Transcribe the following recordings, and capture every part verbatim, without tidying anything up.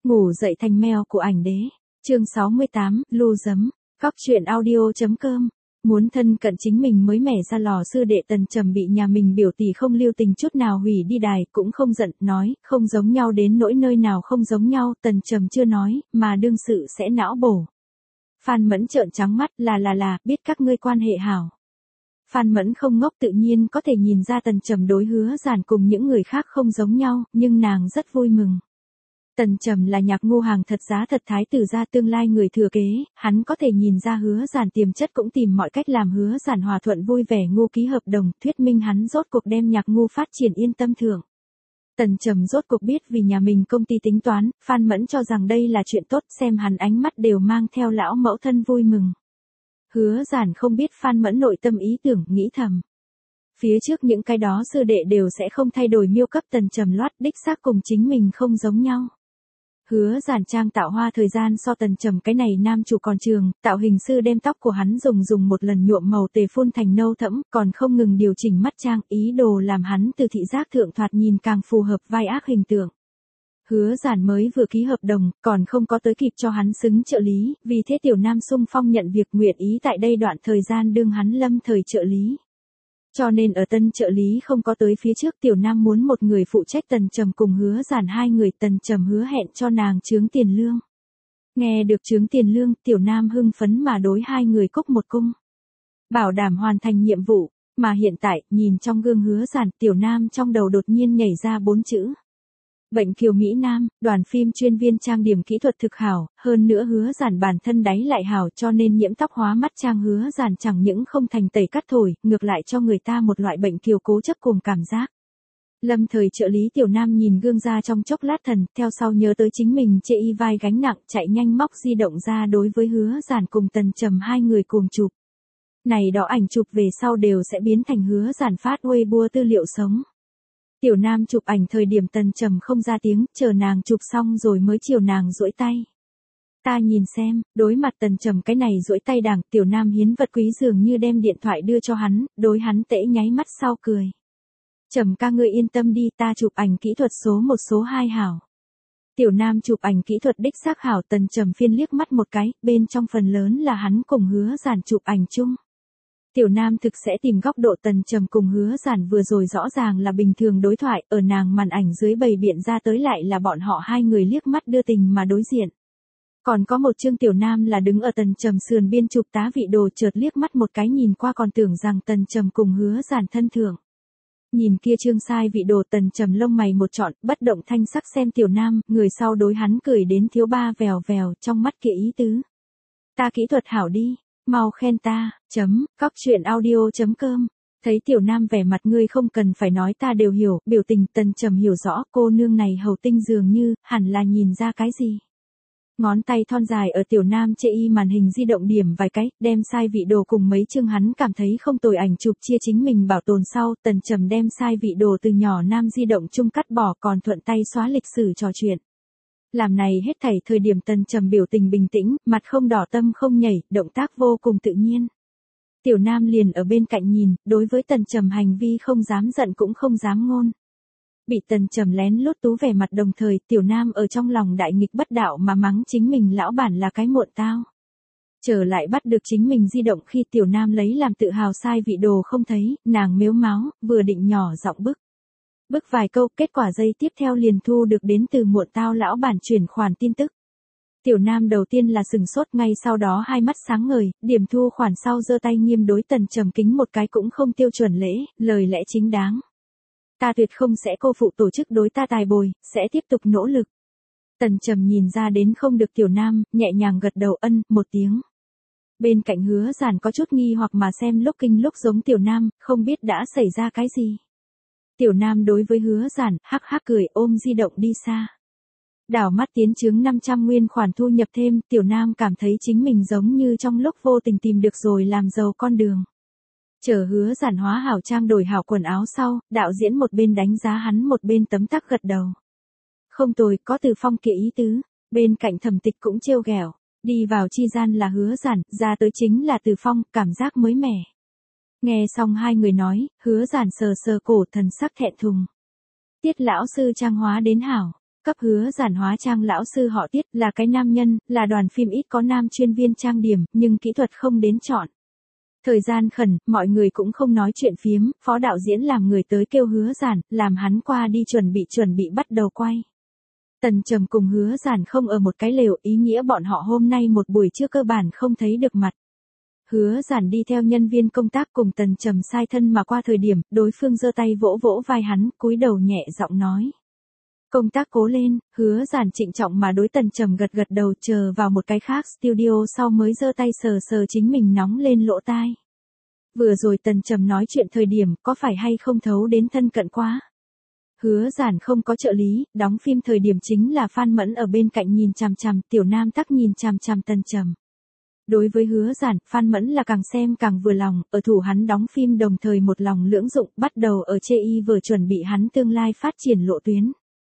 Ngủ dậy thành mèo của ảnh đế. Chương sáu mươi tám, lưu giấm. Góc truyện audio.com. Muốn thân cận chính mình mới mẻ ra lò, sư đệ Tần Trầm bị nhà mình biểu tỷ không lưu tình chút nào hủy đi đài, cũng không giận, nói, không giống nhau đến nỗi nơi nào không giống nhau. Tần Trầm chưa nói, mà đương sự sẽ não bổ. Phan Mẫn trợn trắng mắt, là là là, biết các ngươi quan hệ hảo. Phan Mẫn không ngốc, tự nhiên có thể nhìn ra Tần Trầm đối Hứa Giản cùng những người khác không giống nhau, nhưng nàng rất vui mừng. Tần Trầm là Nhạc Ngu hàng thật giá thật thái tử gia tương lai người thừa kế, hắn có thể nhìn ra Hứa Giản tiềm chất, cũng tìm mọi cách làm Hứa Giản hòa thuận vui vẻ. Ngu ký hợp đồng, thuyết minh hắn rốt cuộc đem Nhạc Ngu phát triển yên tâm thưởng. Tần Trầm rốt cuộc biết vì nhà mình công ty tính toán, Phan Mẫn cho rằng đây là chuyện tốt, xem hắn ánh mắt đều mang theo lão mẫu thân vui mừng. Hứa Giản không biết Phan Mẫn nội tâm ý tưởng, nghĩ thầm. Phía trước những cái đó sư đệ đều sẽ không thay đổi miêu cấp, Tần Trầm loát đích xác cùng chính mình không giống nhau. Hứa Giản trang tạo hoa thời gian so Tần Trầm cái này nam chủ còn trường, tạo hình sư đem tóc của hắn dùng dùng một lần nhuộm màu tề phun thành nâu thẫm, còn không ngừng điều chỉnh mắt trang, ý đồ làm hắn từ thị giác thượng thoạt nhìn càng phù hợp vai ác hình tượng. Hứa Giản mới vừa ký hợp đồng, còn không có tới kịp cho hắn xứng trợ lý, vì thế tiểu nam xung phong nhận việc, nguyện ý tại đây đoạn thời gian đương hắn lâm thời trợ lý. Cho nên ở tân trợ lý không có tới phía trước, tiểu nam muốn một người phụ trách Tần Trầm cùng Hứa Giản hai người. Tần Trầm hứa hẹn cho nàng chướng tiền lương. Nghe được chướng tiền lương, tiểu nam hưng phấn mà đối hai người cúc một cung. Bảo đảm hoàn thành nhiệm vụ, mà hiện tại, nhìn trong gương Hứa Giản, tiểu nam trong đầu đột nhiên nhảy ra bốn chữ. Bệnh kiều Mỹ Nam. Đoàn phim chuyên viên trang điểm kỹ thuật thực hảo, hơn nữa Hứa Giản bản thân đáy lại hảo, cho nên nhiễm tóc hóa mắt trang Hứa Giản chẳng những không thành tẩy cắt thổi, ngược lại cho người ta một loại bệnh kiều cố chấp cùng cảm giác. Lâm thời trợ lý tiểu nam nhìn gương ra trong chốc lát thần, theo sau nhớ tới chính mình chê y vai gánh nặng, chạy nhanh móc di động ra đối với Hứa Giản cùng Tần Trầm hai người cùng chụp. Này đó ảnh chụp về sau đều sẽ biến thành Hứa Giản phát Weibo tư liệu sống. Tiểu nam chụp ảnh thời điểm Tần Trầm không ra tiếng, chờ nàng chụp xong rồi mới chiều nàng duỗi tay. Ta nhìn xem, đối mặt Tần Trầm cái này duỗi tay đảng, tiểu nam hiến vật quý dường như đem điện thoại đưa cho hắn, đối hắn tễ nháy mắt sau cười. Trầm ca ngươi yên tâm đi, ta chụp ảnh kỹ thuật số một số hai hảo. Tiểu nam chụp ảnh kỹ thuật đích xác hảo. Tần Trầm phiên liếc mắt một cái, bên trong phần lớn là hắn cùng Hứa Giản chụp ảnh chung. Tiểu nam thực sẽ tìm góc độ. Tần Trầm cùng Hứa Giản vừa rồi rõ ràng là bình thường đối thoại, ở nàng màn ảnh dưới bày biện ra tới lại là bọn họ hai người liếc mắt đưa tình mà đối diện. Còn có một chương tiểu nam là đứng ở Tần Trầm sườn biên chụp tá vị đồ, chợt liếc mắt một cái nhìn qua còn tưởng rằng Tần Trầm cùng Hứa Giản thân thượng. Nhìn kia chương sai vị đồ, Tần Trầm lông mày một trọn, bất động thanh sắc xem tiểu nam, người sau đối hắn cười đến thiếu ba vèo vèo, trong mắt kia ý tứ. Ta kỹ thuật hảo đi. Mau khen ta, chấm, góc truyện audio.com. Thấy tiểu nam vẻ mặt ngươi không cần phải nói ta đều hiểu, biểu tình. Tần Trầm hiểu rõ, cô nương này hầu tinh dường như, hẳn là nhìn ra cái gì. Ngón tay thon dài ở tiểu nam chê y màn hình di động điểm vài cái, đem sai vị đồ cùng mấy chương hắn cảm thấy không tồi ảnh chụp chia chính mình bảo tồn sau. Tần Trầm đem sai vị đồ từ nhỏ nam di động chung cắt bỏ, còn thuận tay xóa lịch sử trò chuyện. Làm này hết thảy thời điểm Tần Trầm biểu tình bình tĩnh, mặt không đỏ tâm không nhảy, động tác vô cùng tự nhiên. Tiểu nam liền ở bên cạnh nhìn, đối với Tần Trầm hành vi không dám giận cũng không dám ngôn. Bị Tần Trầm lén lút tú vẻ mặt, đồng thời tiểu nam ở trong lòng đại nghịch bất đạo mà mắng chính mình lão bản là cái muộn tao. Trở lại bắt được chính mình di động khi tiểu nam lấy làm tự hào sai vị đồ không thấy, nàng mếu máo, vừa định nhỏ giọng bức. Bức vài câu, kết quả giây tiếp theo liền thu được đến từ muộn tao lão bản chuyển khoản tin tức. Tiểu nam đầu tiên là sừng sốt, ngay sau đó hai mắt sáng ngời, điểm thu khoản sau giơ tay nghiêm đối Tần Trầm kính một cái, cũng không tiêu chuẩn lễ, lời lẽ chính đáng. Ta tuyệt không sẽ cô phụ tổ chức đối ta tài bồi, sẽ tiếp tục nỗ lực. Tần Trầm nhìn ra đến không được tiểu nam, nhẹ nhàng gật đầu ân, một tiếng. Bên cạnh Hứa Giản có chút nghi hoặc mà xem lúc kinh lúc giống tiểu nam, không biết đã xảy ra cái gì. Tiểu nam đối với Hứa Giản, hắc hắc cười, ôm di động đi xa. Đảo mắt tiến chướng năm trăm nguyên khoản thu nhập thêm, tiểu nam cảm thấy chính mình giống như trong lúc vô tình tìm được rồi làm giàu con đường. Chờ Hứa Giản hóa hảo trang đổi hảo quần áo sau, đạo diễn một bên đánh giá hắn một bên tấm tắc gật đầu. Không tồi, có Từ Phong kia ý tứ. Bên cạnh Thẩm Tịch cũng trêu ghẹo, đi vào chi gian là Hứa Giản, ra tới chính là Từ Phong, cảm giác mới mẻ. Nghe xong hai người nói, Hứa Giản sờ sờ cổ, thần sắc thẹn thùng. Tiết lão sư trang hóa đến hảo. cấp hứa giản hóa trang lão sư họ Tiết, là cái nam nhân, là đoàn phim ít có nam chuyên viên trang điểm, nhưng kỹ thuật không đến chọn. Thời gian khẩn, mọi người cũng không nói chuyện phiếm, phó đạo diễn làm người tới kêu hứa giản, làm hắn qua đi chuẩn bị chuẩn bị bắt đầu quay. Tần Trầm cùng hứa giản không ở một cái lều, ý nghĩa bọn họ hôm nay một buổi trưa cơ bản không thấy được mặt. Hứa giản đi theo nhân viên công tác cùng Tần Trầm sai thân mà qua thời điểm, đối phương giơ tay vỗ vỗ vai hắn, cúi đầu nhẹ giọng nói. Công tác cố lên, hứa giản trịnh trọng mà đối Tần Trầm gật gật đầu, chờ vào một cái khác studio sau mới giơ tay sờ sờ chính mình nóng lên lỗ tai. Vừa rồi Tần Trầm nói chuyện thời điểm có phải hay không thấu đến thân cận quá. Hứa giản không có trợ lý, đóng phim thời điểm chính là Phan Mẫn ở bên cạnh nhìn chằm chằm, Tiểu Nam tắc nhìn chằm chằm Tần Trầm. Đối với hứa giản, Phan Mẫn là càng xem càng vừa lòng, ở thủ hắn đóng phim đồng thời một lòng lưỡng dụng, bắt đầu ở chê y vừa chuẩn bị hắn tương lai phát triển lộ tuyến.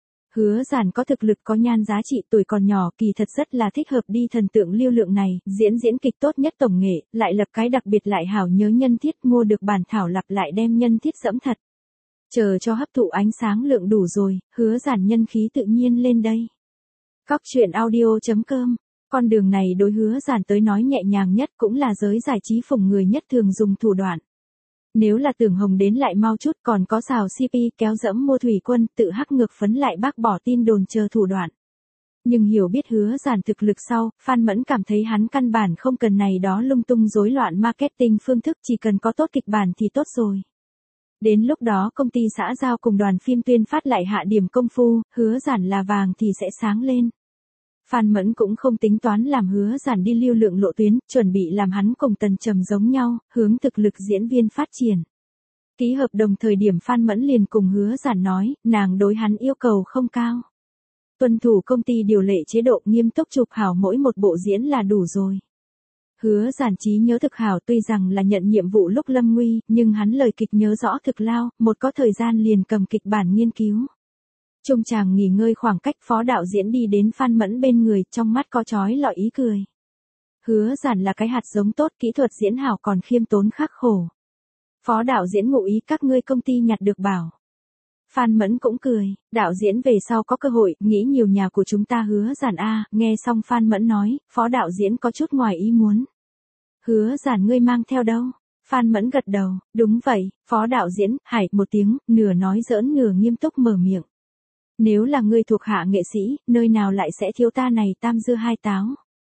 Hứa giản có thực lực có nhan giá trị, tuổi còn nhỏ, kỳ thật rất là thích hợp đi thần tượng lưu lượng này, diễn diễn kịch tốt nhất tổng nghệ, lại lập cái đặc biệt lại hảo nhớ nhân thiết, mua được bản thảo lặp lại đem nhân thiết dẫm thật. Chờ cho hấp thụ ánh sáng lượng đủ rồi, hứa giản nhân khí tự nhiên lên đây. Góc truyện audio chấm com, con đường này đối hứa giản tới nói nhẹ nhàng nhất, cũng là giới giải trí phùng người nhất thường dùng thủ đoạn. Nếu là tưởng hồng đến lại mau chút, còn có xào xê pê, kéo dẫm mua thủy quân, tự hắc ngược phấn lại bác bỏ tin đồn chờ thủ đoạn. Nhưng hiểu biết hứa giản thực lực sau, Phan Mẫn cảm thấy hắn căn bản không cần này đó lung tung rối loạn marketing phương thức, chỉ cần có tốt kịch bản thì tốt rồi. Đến lúc đó công ty xã giao cùng đoàn phim tuyên phát lại hạ điểm công phu, hứa giản là vàng thì sẽ sáng lên. Phan Mẫn cũng không tính toán làm hứa giản đi lưu lượng lộ tuyến, chuẩn bị làm hắn cùng Tần Trầm giống nhau, hướng thực lực diễn viên phát triển. Ký hợp đồng thời điểm Phan Mẫn liền cùng hứa giản nói, nàng đối hắn yêu cầu không cao. Tuân thủ công ty điều lệ chế độ, nghiêm túc chụp hảo mỗi một bộ diễn là đủ rồi. Hứa giản trí nhớ thực hảo, tuy rằng là nhận nhiệm vụ lúc lâm nguy, nhưng hắn lời kịch nhớ rõ thực lao, một có thời gian liền cầm kịch bản nghiên cứu. Trung chàng nghỉ ngơi khoảng cách, phó đạo diễn đi đến Phan Mẫn bên người, trong mắt có chói lọi ý cười. Hứa giản là cái hạt giống tốt, kỹ thuật diễn hảo còn khiêm tốn khắc khổ. Phó đạo diễn ngụ ý các ngươi công ty nhặt được bảo. Phan Mẫn cũng cười, đạo diễn về sau có cơ hội, nghĩ nhiều nhà của chúng ta hứa giản a. Nghe xong Phan Mẫn nói, phó đạo diễn có chút ngoài ý muốn. Hứa giản ngươi mang theo đâu? Phan Mẫn gật đầu, đúng vậy, phó đạo diễn, hải một tiếng, nửa nói giỡn nửa nghiêm túc mở miệng. Nếu là ngươi thuộc hạ nghệ sĩ, nơi nào lại sẽ thiếu ta này tam dưa hai táo.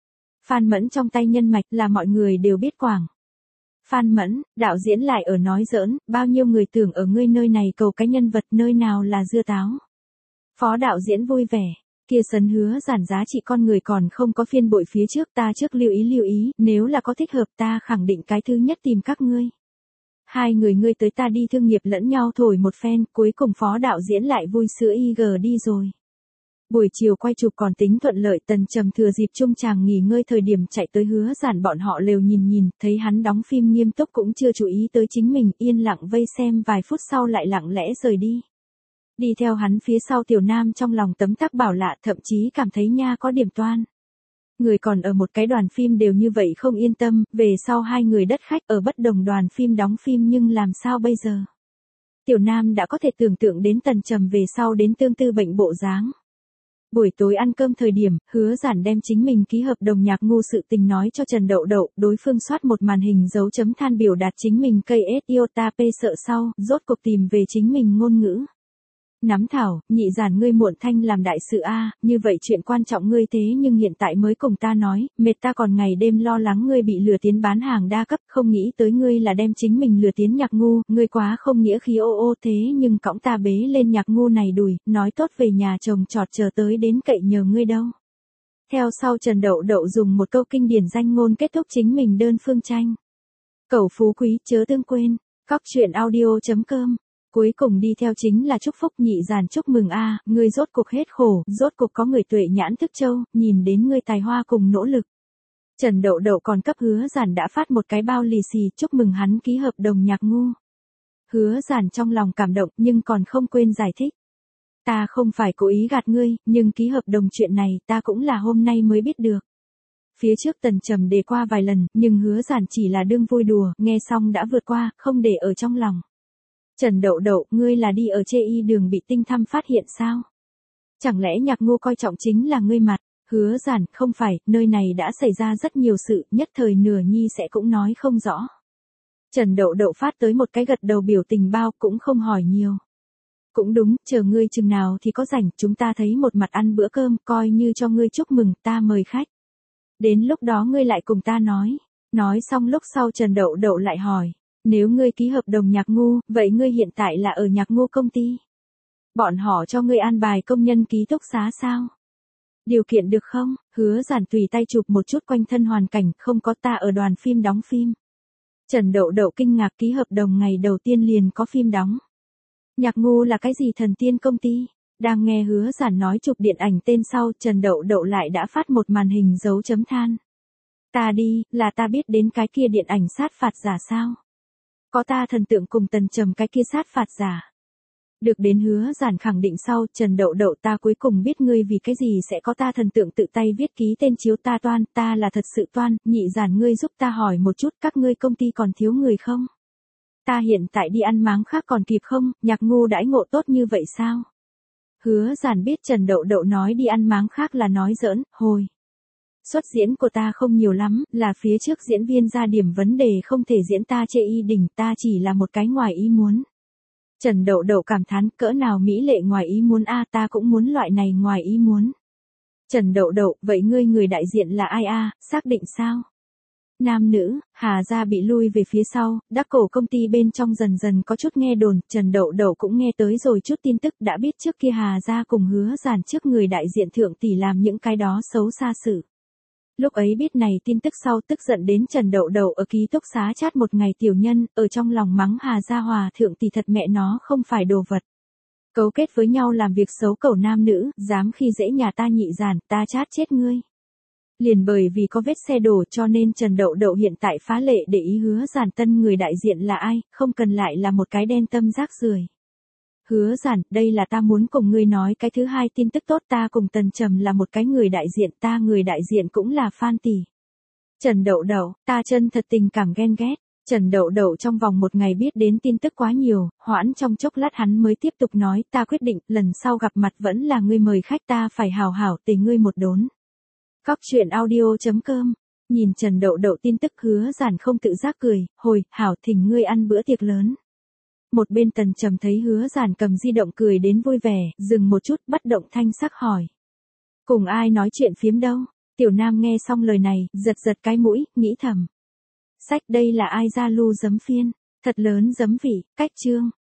Phan Mẫn trong tay nhân mạch là mọi người đều biết quảng. Phan Mẫn, đạo diễn lại ở nói giỡn, bao nhiêu người tưởng ở ngươi nơi này cầu cái nhân vật, nơi nào là dưa táo. Phó đạo diễn vui vẻ, kia sấn hứa giản giá trị con người còn không có phiên bội phía trước, ta trước lưu ý lưu ý, nếu là có thích hợp ta khẳng định cái thứ nhất tìm các ngươi. Hai người ngươi tới ta đi thương nghiệp lẫn nhau thổi một phen, cuối cùng phó đạo diễn lại vui sữa i giê đi rồi. Buổi chiều quay chụp còn tính thuận lợi, Tần Trầm thừa dịp trung chàng nghỉ ngơi thời điểm chạy tới hứa giản bọn họ lều nhìn nhìn, thấy hắn đóng phim nghiêm túc cũng chưa chú ý tới chính mình, yên lặng vây xem vài phút sau lại lặng lẽ rời đi. Đi theo hắn phía sau Tiểu Nam trong lòng tấm tắc bảo lạ, thậm chí cảm thấy nha có điểm toan. Người còn ở một cái đoàn phim đều như vậy không yên tâm, về sau hai người đất khách ở bất đồng đoàn phim đóng phim nhưng làm sao bây giờ? Tiểu Nam đã có thể tưởng tượng đến Tần Trầm về sau đến tương tư bệnh bộ dáng. Buổi tối ăn cơm thời điểm, hứa giản đem chính mình ký hợp đồng nhạc ngu sự tình nói cho Trần Đậu Đậu, đối phương soát một màn hình dấu chấm than biểu đạt chính mình cây ét iota p sợ sau, rốt cuộc tìm về chính mình ngôn ngữ. Nắm thảo, nhị giản ngươi muộn thanh làm đại sự a, như vậy chuyện quan trọng ngươi thế nhưng hiện tại mới cùng ta nói, mệt ta còn ngày đêm lo lắng ngươi bị lừa tiến bán hàng đa cấp, không nghĩ tới ngươi là đem chính mình lừa tiến nhạc ngu, ngươi quá không nghĩa khí ô ô thế nhưng cõng ta bế lên nhạc ngu này đùi, nói tốt về nhà chồng trọt chờ tới đến cậy nhờ ngươi đâu. Theo sau Trần Đậu Đậu dùng một câu kinh điển danh ngôn kết thúc chính mình đơn phương tranh. Cẩu phú quý chớ tương quên, góc truyện audio chấm com. Cuối cùng đi theo chính là chúc phúc, nhị giản chúc mừng a, ngươi rốt cuộc hết khổ, rốt cuộc có người tuệ nhãn thức châu, nhìn đến ngươi tài hoa cùng nỗ lực. Trần Đậu Đậu còn cấp hứa giản đã phát một cái bao lì xì chúc mừng hắn ký hợp đồng nhạc ngu. Hứa giản trong lòng cảm động nhưng còn không quên giải thích. Ta không phải cố ý gạt ngươi, nhưng ký hợp đồng chuyện này ta cũng là hôm nay mới biết được. Phía trước Tần Trầm đề qua vài lần, nhưng hứa giản chỉ là đương vui đùa, nghe xong đã vượt qua, không để ở trong lòng. Trần Đậu Đậu, ngươi là đi ở chê y đường bị Tinh Thăm phát hiện sao? Chẳng lẽ Nhạc Ngu coi trọng chính là ngươi mặt? Hứa Giản, không phải, nơi này đã xảy ra rất nhiều sự, nhất thời nửa nhi sẽ cũng nói không rõ. Trần Đậu Đậu phát tới một cái gật đầu biểu tình bao, cũng không hỏi nhiều. Cũng đúng, chờ ngươi chừng nào thì có rảnh, chúng ta thấy một mặt ăn bữa cơm, coi như cho ngươi chúc mừng, ta mời khách. Đến lúc đó ngươi lại cùng ta nói. Nói xong lúc sau Trần Đậu Đậu lại hỏi, nếu ngươi ký hợp đồng Nhạc Ngu, vậy ngươi hiện tại là ở Nhạc Ngu công ty. Bọn họ cho ngươi an bài công nhân ký túc xá sao? Điều kiện được không? Hứa Giản tùy tay chụp một chút quanh thân hoàn cảnh, không có, ta ở đoàn phim đóng phim. Trần Đậu Đậu kinh ngạc, ký hợp đồng ngày đầu tiên liền có phim đóng. Nhạc Ngu là cái gì thần tiên công ty? Đang nghe Hứa Giản nói chụp điện ảnh tên sau, Trần Đậu Đậu lại đã phát một màn hình dấu chấm than. Ta đi, là ta biết đến cái kia điện ảnh sát phạt giả sao? Có ta thần tượng cùng Tần Trầm cái kia sát phạt giả. Được đến Hứa Giản khẳng định sau, Trần Đậu Đậu, ta cuối cùng biết ngươi vì cái gì sẽ có ta thần tượng tự tay viết ký tên chiếu, ta toan, ta là thật sự toan. Nhị Giản, ngươi giúp ta hỏi một chút, các ngươi công ty còn thiếu người không? Ta hiện tại đi ăn máng khác còn kịp không? Nhạc Ngu đãi ngộ tốt như vậy sao? Hứa Giản biết Trần Đậu Đậu nói đi ăn máng khác là nói giỡn, hồi. Xuất diễn của ta không nhiều lắm, là phía trước diễn viên ra điểm vấn đề không thể diễn, ta chê y đỉnh, ta chỉ là một cái ngoài ý muốn. Trần Đậu Đậu cảm thán, cỡ nào mỹ lệ ngoài ý muốn a, ta cũng muốn loại này ngoài ý muốn. Trần Đậu Đậu, vậy ngươi người đại diện là ai a, xác định sao? Nam nữ, Hà gia bị lui về phía sau, Đắc Cổ công ty bên trong dần dần có chút nghe đồn, Trần Đậu Đậu cũng nghe tới rồi chút tin tức, đã biết trước kia Hà gia cùng Hứa Giản trước người đại diện thượng tỷ làm những cái đó xấu xa sự. Lúc ấy biết này tin tức sau, tức giận đến Trần Đậu Đậu ở ký túc xá chát một ngày tiểu nhân, ở trong lòng mắng Hà gia hòa thượng tỷ thật mẹ nó không phải đồ vật. Cấu kết với nhau làm việc xấu cẩu nam nữ, dám khi dễ nhà ta Nhị Giản, ta chát chết ngươi. Liền bởi vì có vết xe đổ cho nên Trần Đậu Đậu hiện tại phá lệ để ý Hứa Giản tân người đại diện là ai, không cần lại là một cái đen tâm rác rưởi. Hứa Giản, đây là ta muốn cùng ngươi nói cái thứ hai tin tức tốt, ta cùng Tần Trầm là một cái người đại diện, ta người đại diện cũng là fan tỷ. Trần Đậu Đậu, ta chân thật tình cảm ghen ghét. Trần Đậu Đậu trong vòng một ngày biết đến tin tức quá nhiều, hoãn trong chốc lát hắn mới tiếp tục nói, ta quyết định, lần sau gặp mặt vẫn là ngươi mời khách, ta phải hào hảo tề ngươi một đốn. Cóc truyện audio chấm com. Nhìn Trần Đậu Đậu tin tức, Hứa Giản không tự giác cười, hồi, hảo, thỉnh ngươi ăn bữa tiệc lớn. Một bên Tần Trầm thấy Hứa Giản cầm di động cười đến vui vẻ, dừng một chút, bất động thanh sắc hỏi. Cùng ai nói chuyện phiếm đâu? Tiểu Nam nghe xong lời này, giật giật cái mũi, nghĩ thầm. Sách, đây là ai ra lu giấm phiên, thật lớn giấm vị, cách chương.